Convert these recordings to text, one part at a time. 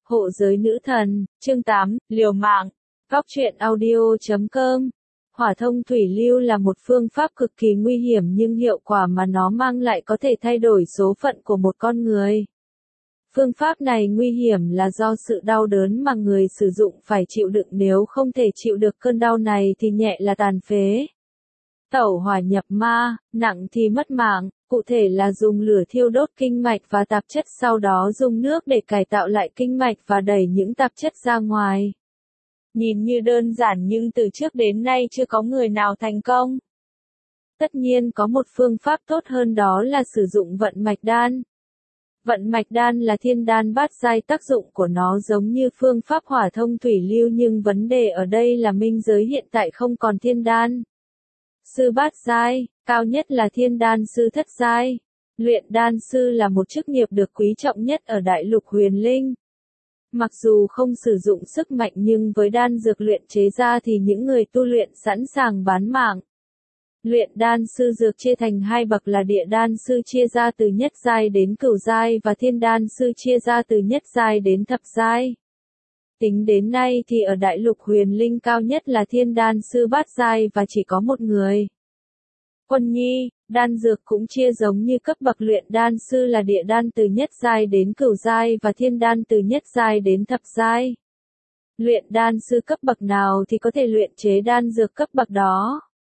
Hộ giới nữ thần, chương 8, liều mạng. Góc truyện audio.com. Hỏa thông thủy lưu là một phương pháp cực kỳ nguy hiểm nhưng hiệu quả mà nó mang lại có thể thay đổi số phận của một con người. Phương pháp này nguy hiểm là do sự đau đớn mà người sử dụng phải chịu đựng, nếu không thể chịu được cơn đau này thì nhẹ là tàn phế. Tẩu hỏa nhập ma, nặng thì mất mạng, cụ thể là dùng lửa thiêu đốt kinh mạch và tạp chất, sau đó dùng nước để cải tạo lại kinh mạch và đẩy những tạp chất ra ngoài. Nhìn như đơn giản nhưng từ trước đến nay chưa có người nào thành công. Tất nhiên có một phương pháp tốt hơn, đó là sử dụng vận mạch đan. Vận mạch đan là thiên đan bát giai, tác dụng của nó giống như phương pháp hỏa thông thủy lưu nhưng vấn đề ở đây là minh giới hiện tại không còn thiên đan sư bát giai, cao nhất là thiên đan sư thất giai. Luyện đan sư là một chức nghiệp được quý trọng nhất ở đại lục huyền linh. Mặc dù không sử dụng sức mạnh nhưng với đan dược luyện chế ra thì những người tu luyện sẵn sàng bán mạng. Luyện đan sư dược chia thành hai bậc là địa đan sư chia ra từ nhất giai đến cửu giai và thiên đan sư chia ra từ nhất giai đến thập giai. Tính đến nay thì ở đại lục huyền linh cao nhất là thiên đan sư bát giai và chỉ có một người. Quân nhi, đan dược cũng chia giống như cấp bậc, luyện đan sư là địa đan từ nhất giai đến cửu giai và thiên đan từ nhất giai đến thập giai. Luyện đan sư cấp bậc nào thì có thể luyện chế đan dược cấp bậc đó.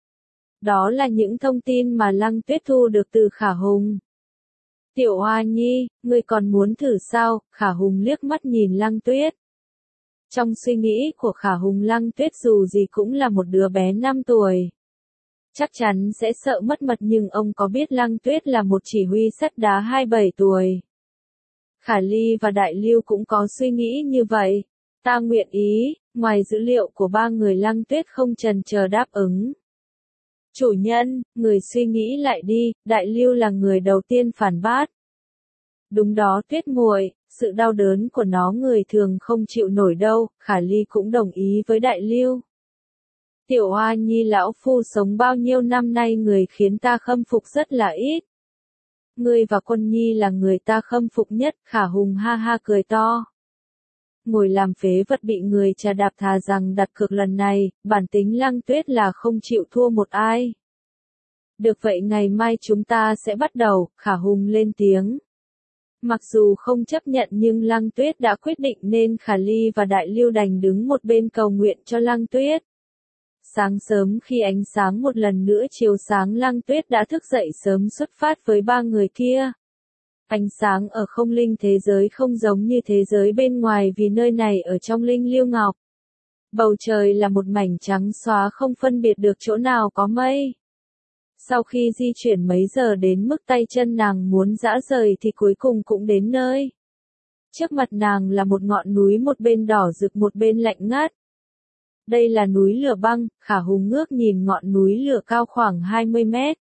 Đó là những thông tin mà Lăng Tuyết thu được từ Khả Hùng. Tiểu Hoa Nhi, ngươi còn muốn thử sao? Khả Hùng liếc mắt nhìn Lăng Tuyết. Trong suy nghĩ của Khả Hùng, Lăng Tuyết dù gì cũng là một đứa bé 5 tuổi. Chắc chắn sẽ sợ mất mật, nhưng ông có biết Lăng Tuyết là một chỉ huy sắt đá 27 tuổi. Khả Ly và Đại Lưu cũng có suy nghĩ như vậy. Ta nguyện ý, ngoài dữ liệu của ba người, Lăng Tuyết không chần chờ đáp ứng. Chủ nhân, người suy nghĩ lại đi, Đại Lưu là người đầu tiên phản bác. Đúng đó Tuyết muội, sự đau đớn của nó người thường không chịu nổi đâu. Khả Ly cũng đồng ý với Đại Lưu. Tiểu Hoa Nhi, lão phu sống bao nhiêu năm nay, người khiến ta khâm phục rất là ít. Ngươi và Quân Nhi là người ta khâm phục nhất. Khả Hùng ha ha cười to. Ngồi làm phế vật bị người trà đạp, thà rằng đặt cược lần này. Bản tính Lăng Tuyết là không chịu thua một ai. Được vậy, ngày mai chúng ta sẽ bắt đầu. Khả Hùng lên tiếng. Mặc dù không chấp nhận nhưng Lăng Tuyết đã quyết định nên Khả Ly và Đại Lưu đành đứng một bên cầu nguyện cho Lăng Tuyết. Sáng sớm khi ánh sáng một lần nữa chiếu sáng, Lăng Tuyết đã thức dậy sớm xuất phát với ba người kia. Ánh sáng ở không linh thế giới không giống như thế giới bên ngoài vì nơi này ở trong linh lưu ngọc. Bầu trời là một mảnh trắng xóa, không phân biệt được chỗ nào có mây. Sau khi di chuyển mấy giờ đến mức tay chân nàng muốn rã rời thì cuối cùng cũng đến nơi. Trước mặt nàng là một ngọn núi, một bên đỏ rực một bên lạnh ngắt. Đây là núi lửa băng. Khả Hùng ngước nhìn ngọn núi lửa cao khoảng 20 mét.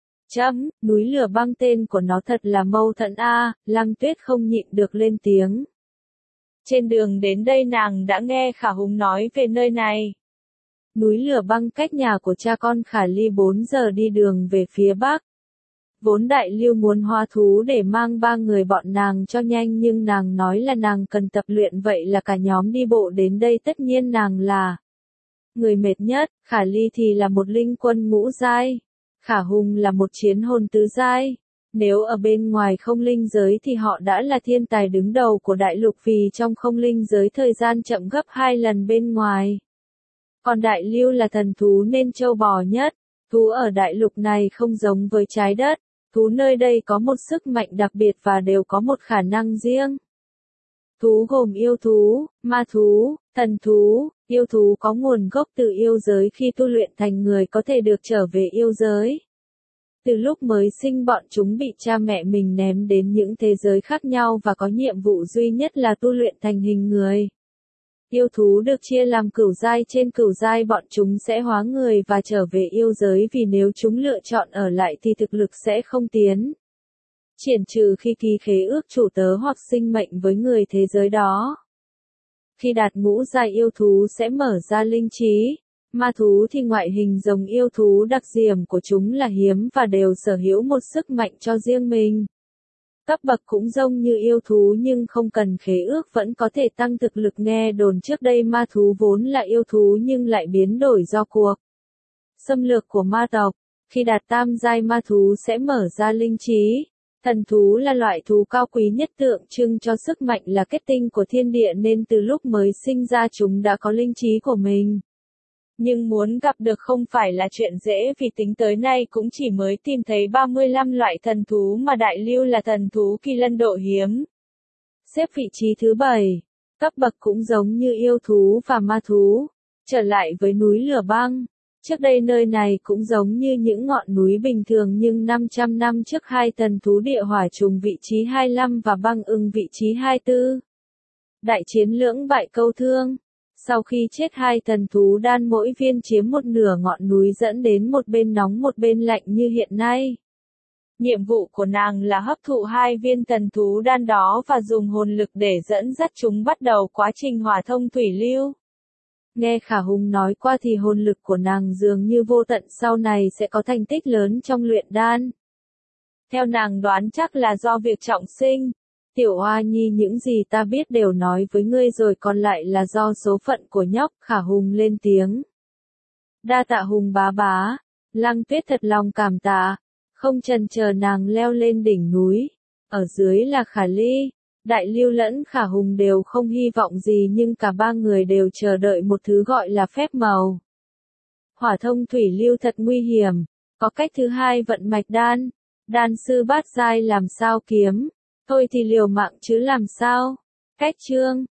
Núi lửa băng, tên của nó thật là mâu thuẫn a. Lăng Tuyết không nhịn được lên tiếng. Trên đường đến đây nàng đã nghe Khả Hùng nói về nơi này. Núi lửa băng cách nhà của cha con Khả Ly 4 giờ đi đường về phía bắc. Vốn Đại Lưu muốn hóa thú để mang ba người bọn nàng cho nhanh, nhưng nàng nói là nàng cần tập luyện, vậy là cả nhóm đi bộ đến đây. Tất nhiên nàng là người mệt nhất. Khả Ly thì là một linh quân ngũ giai. Khả Hùng là một chiến hồn tứ giai. Nếu ở bên ngoài không linh giới thì họ đã là thiên tài đứng đầu của đại lục, vì trong không linh giới thời gian chậm gấp 2 lần bên ngoài. Còn Đại Lưu là thần thú nên trâu bò nhất. Thú ở đại lục này không giống với trái đất. Thú nơi đây có một sức mạnh đặc biệt và đều có một khả năng riêng. Thú gồm yêu thú, ma thú, thần thú. Yêu thú có nguồn gốc từ yêu giới, khi tu luyện thành người có thể được trở về yêu giới. Từ lúc mới sinh bọn chúng bị cha mẹ mình ném đến những thế giới khác nhau và có nhiệm vụ duy nhất là tu luyện thành hình người. Yêu thú được chia làm cửu giai, trên cửu giai bọn chúng sẽ hóa người và trở về yêu giới, vì nếu chúng lựa chọn ở lại thì thực lực sẽ không tiến triển trừ khi ký khế ước chủ tớ hoặc sinh mệnh với người thế giới đó. Khi đạt ngũ giai, yêu thú sẽ mở ra linh trí. Ma thú thì ngoại hình giống yêu thú, đặc điểm của chúng là hiếm và đều sở hữu một sức mạnh cho riêng mình. Cấp bậc cũng giống như yêu thú nhưng không cần khế ước vẫn có thể tăng thực lực. Nghe đồn trước đây ma thú vốn là yêu thú nhưng lại biến đổi do cuộc xâm lược của ma tộc. Khi đạt tam giai ma thú sẽ mở ra linh trí. Thần thú là loại thú cao quý nhất tượng trưng cho sức mạnh là kết tinh của thiên địa nên từ lúc mới sinh ra chúng đã có linh trí của mình. Nhưng muốn gặp được không phải là chuyện dễ vì tính tới nay cũng chỉ mới tìm thấy 35 loại thần thú mà đại lưu là thần thú kỳ lân độ hiếm. Xếp vị trí thứ 7, cấp bậc cũng giống như yêu thú và ma thú. Trở lại với núi lửa băng. Trước đây nơi này cũng giống như những ngọn núi bình thường nhưng 500 năm trước hai thần thú địa hỏa trùng vị trí 25 và băng ưng vị trí 24. Đại chiến lưỡng bại câu thương. Sau khi chết hai thần thú đan mỗi viên chiếm một nửa ngọn núi dẫn đến một bên nóng một bên lạnh như hiện nay. Nhiệm vụ của nàng là hấp thụ hai viên thần thú đan đó và dùng hồn lực để dẫn dắt chúng bắt đầu quá trình hỏa thông thủy lưu. Nghe Khả Hùng nói qua thì hồn lực của nàng dường như vô tận sau này sẽ có thành tích lớn trong luyện đan. Theo nàng đoán chắc là do việc trọng sinh. Tiểu Hoa Nhi những gì ta biết đều nói với ngươi rồi còn lại là do số phận của nhóc. Khả Hùng lên tiếng. Đa tạ Hùng bá bá. Lăng Tuyết thật lòng cảm tạ. Không chần chờ nàng leo lên đỉnh núi. Ở dưới là Khả Ly. Đại Lưu lẫn Khả Hùng đều không hy vọng gì nhưng cả ba người đều chờ đợi một thứ gọi là phép màu. Hỏa thông thủy lưu thật nguy hiểm. Có cách thứ hai vận mạch đan. Đan sư bát giai làm sao kiếm. Thôi thì liều mạng chứ làm sao. Cách chương.